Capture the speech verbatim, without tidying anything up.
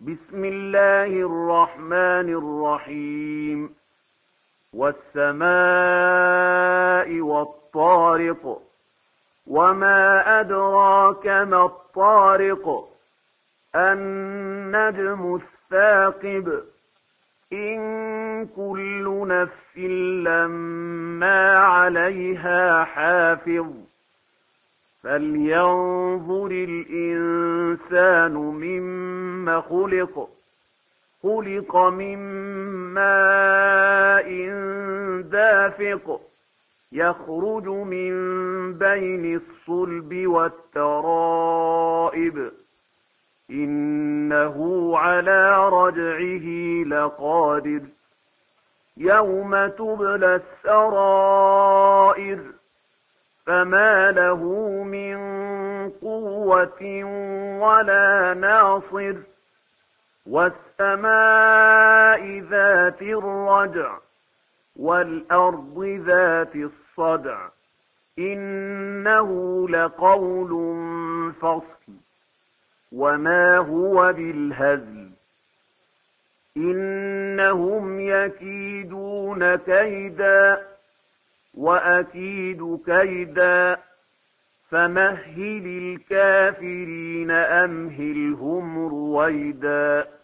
بسم الله الرحمن الرحيم والسماء والطارق وما أدراك ما الطارق النجم الثاقب إن كل نفس لما عليها حافظ فلينظر الإنسان مما خلق خلق من ماء دافق يخرج من بين الصلب والترائب إنه على رجعه لقادر يوم تبلى السرائر فما له من قوة ولا ناصر والسماء ذات الرجع والأرض ذات الصدع إنه لقول فصل وما هو بالهزل إنهم يكيدون كيدا وأكيد كيدا فمهل الكافرين أمهلهم رويدا